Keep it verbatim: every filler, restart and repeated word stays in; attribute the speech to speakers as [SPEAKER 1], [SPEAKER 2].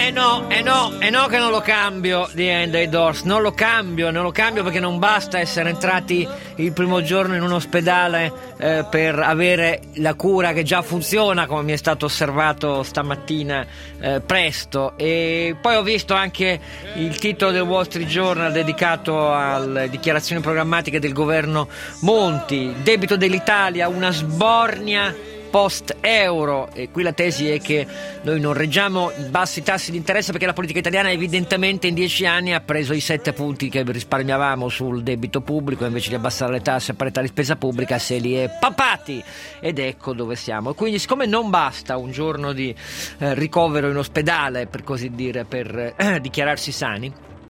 [SPEAKER 1] Eh no, eh no, eh no che non lo cambio di End dei Doors, non lo cambio, non lo cambio perché non basta essere entrati il primo giorno in un ospedale eh, per avere la cura che già funziona, come mi è stato osservato stamattina eh, presto. E poi ho visto anche il titolo del Wall Street Journal dedicato alle dichiarazioni programmatiche del governo Monti, debito dell'Italia, una sbornia post-euro, e qui la tesi è che noi non reggiamo i bassi tassi di interesse perché la politica italiana evidentemente in dieci anni ha preso i sette punti che risparmiavamo sul debito pubblico, invece di abbassare le tasse a parità di spesa pubblica se li è papati, ed ecco dove siamo. E quindi, siccome non basta un giorno di eh, ricovero in ospedale, per così dire, per eh, dichiararsi sani,